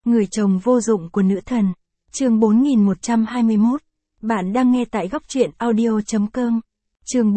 Người chồng vô dụng của nữ thần. Chương 4121. Bạn đang nghe tại góc truyện audio.com. Chương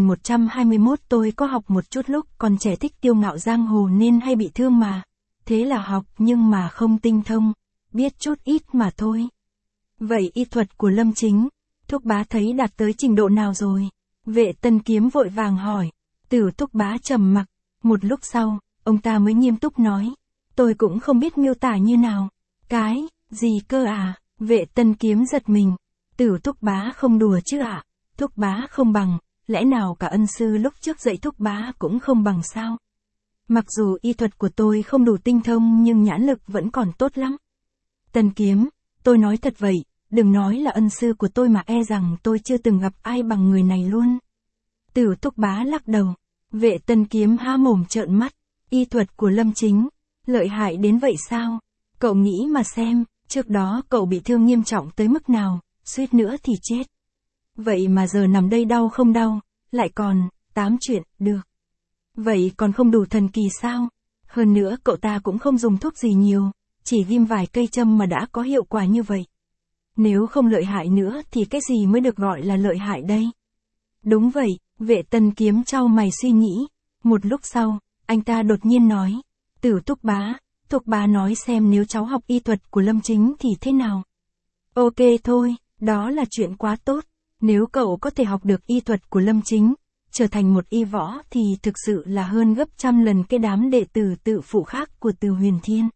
4121. Tôi có học một chút lúc còn trẻ, thích kiêu ngạo giang hồ nên hay bị thương mà. Thế là học nhưng mà không tinh thông, biết chút ít mà thôi. Vậy y thuật của Lâm Chính, Thúc Bá thấy đạt tới trình độ nào rồi? Vệ Tân Kiếm vội vàng hỏi. Tử Thúc Bá trầm mặc, một lúc sau, ông ta mới nghiêm túc nói. Tôi cũng không biết miêu tả như nào. Cái, gì cơ à? Vệ Tân Kiếm giật mình. Tử Thúc Bá không đùa chứ ạ? Thúc Bá không bằng, lẽ nào cả ân sư lúc trước dạy Thúc Bá cũng không bằng sao? Mặc dù y thuật của tôi không đủ tinh thông nhưng nhãn lực vẫn còn tốt lắm. Tân Kiếm, tôi nói thật vậy, đừng nói là ân sư của tôi mà e rằng tôi chưa từng gặp ai bằng người này luôn. Tử Thúc Bá lắc đầu. Vệ Tân Kiếm há mồm trợn mắt. Y thuật của Lâm Chính, lợi hại đến vậy sao? Cậu nghĩ mà xem, trước đó cậu bị thương nghiêm trọng tới mức nào, suýt nữa thì chết. Vậy mà giờ nằm đây đau không đau, lại còn, tám chuyện, được. Vậy còn không đủ thần kỳ sao? Hơn nữa cậu ta cũng không dùng thuốc gì nhiều, chỉ ghim vài cây châm mà đã có hiệu quả như vậy. Nếu không lợi hại nữa thì cái gì mới được gọi là lợi hại đây? Đúng vậy, Vệ Tân Kiếm chau mày suy nghĩ. Một lúc sau, anh ta đột nhiên nói. Tử Thúc Bá nói xem nếu cháu học y thuật của Lâm Chính thì thế nào? Ok thôi, đó là chuyện quá tốt. Nếu cậu có thể học được y thuật của Lâm Chính, trở thành một y võ thì thực sự là hơn gấp trăm lần cái đám đệ tử tự phụ khác của Từ Huyền Thiên.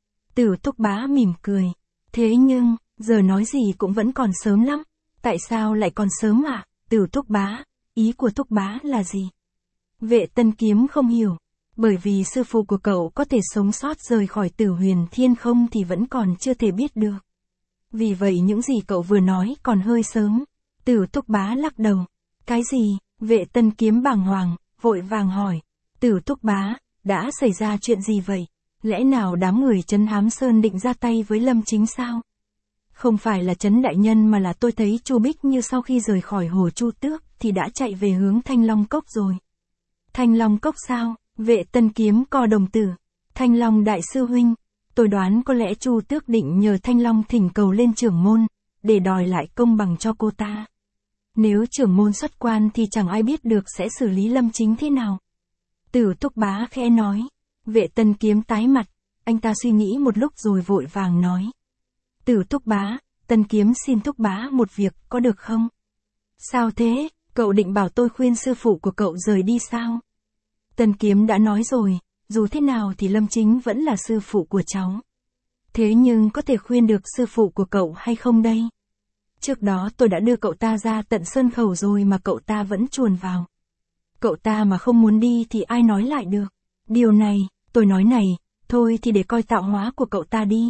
Tử Thúc Bá mỉm cười. Thế nhưng, giờ nói gì cũng vẫn còn sớm lắm. Tại sao lại còn sớm à? Tử Thúc Bá, ý của Thúc Bá là gì? Vệ Tân Kiếm không hiểu. Bởi vì sư phụ của cậu có thể sống sót rời khỏi Tử Huyền Thiên không thì vẫn còn chưa thể biết được. Vì vậy những gì cậu vừa nói còn hơi sớm. Tử Thúc Bá lắc đầu. Cái gì? Vệ Tân Kiếm bàng hoàng, vội vàng hỏi. Tử Thúc Bá, đã xảy ra chuyện gì vậy? Lẽ nào đám người Trấn Hám Sơn định ra tay với Lâm Chính sao? Không phải là Trấn đại nhân mà là tôi thấy Chu Bích Như sau khi rời khỏi hồ Chu Tước thì đã chạy về hướng Thanh Long Cốc rồi. Thanh Long Cốc sao? Vệ Tân Kiếm co đồng tử. Thanh Long đại sư huynh, tôi đoán có lẽ Chu Tước định nhờ Thanh Long thỉnh cầu lên trưởng môn, để đòi lại công bằng cho cô ta. Nếu trưởng môn xuất quan thì chẳng ai biết được sẽ xử lý Lâm Chính thế nào. Tử Thúc Bá khẽ nói. Vệ Tân Kiếm tái mặt, anh ta suy nghĩ một lúc rồi vội vàng nói. Tử Thúc Bá, Tân Kiếm xin Thúc Bá một việc có được không? Sao thế, cậu định bảo tôi khuyên sư phụ của cậu rời đi sao? Tân Kiếm đã nói rồi, dù thế nào thì Lâm Chính vẫn là sư phụ của cháu. Thế nhưng có thể khuyên được sư phụ của cậu hay không đây? Trước đó tôi đã đưa cậu ta ra tận Sơn Khẩu rồi mà cậu ta vẫn chuồn vào. Cậu ta mà không muốn đi thì ai nói lại được. Điều này, tôi nói này, thôi thì để coi tạo hóa của cậu ta đi.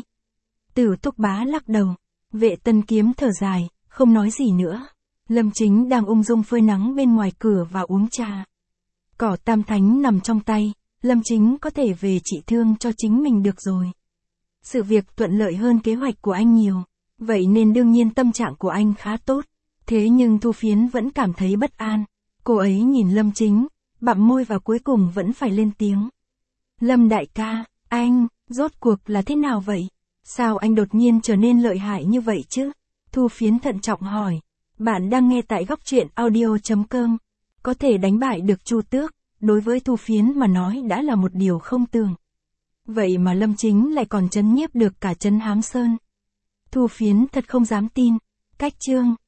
Tử Thúc Bá lắc đầu. Vệ Tân Kiếm thở dài, không nói gì nữa. Lâm Chính đang ung dung phơi nắng bên ngoài cửa và uống trà. Cỏ Tam Thánh nằm trong tay, Lâm Chính có thể về trị thương cho chính mình được rồi. Sự việc thuận lợi hơn kế hoạch của anh nhiều, vậy nên đương nhiên tâm trạng của anh khá tốt. Thế nhưng Thu Phiến vẫn cảm thấy bất an. Cô ấy nhìn Lâm Chính, bặm môi và cuối cùng vẫn phải lên tiếng. Lâm đại ca, anh, rốt cuộc là thế nào vậy? Sao anh đột nhiên trở nên lợi hại như vậy chứ? Thu Phiến thận trọng hỏi. Bạn đang nghe tại góc truyện audio.com. Có thể đánh bại được Chu Tước, đối với Thu Phiến mà nói đã là một điều không tưởng. Vậy mà Lâm Chính lại còn trấn nhiếp được cả Trấn Hám Sơn. Thu Phiến thật không dám tin. Cách chương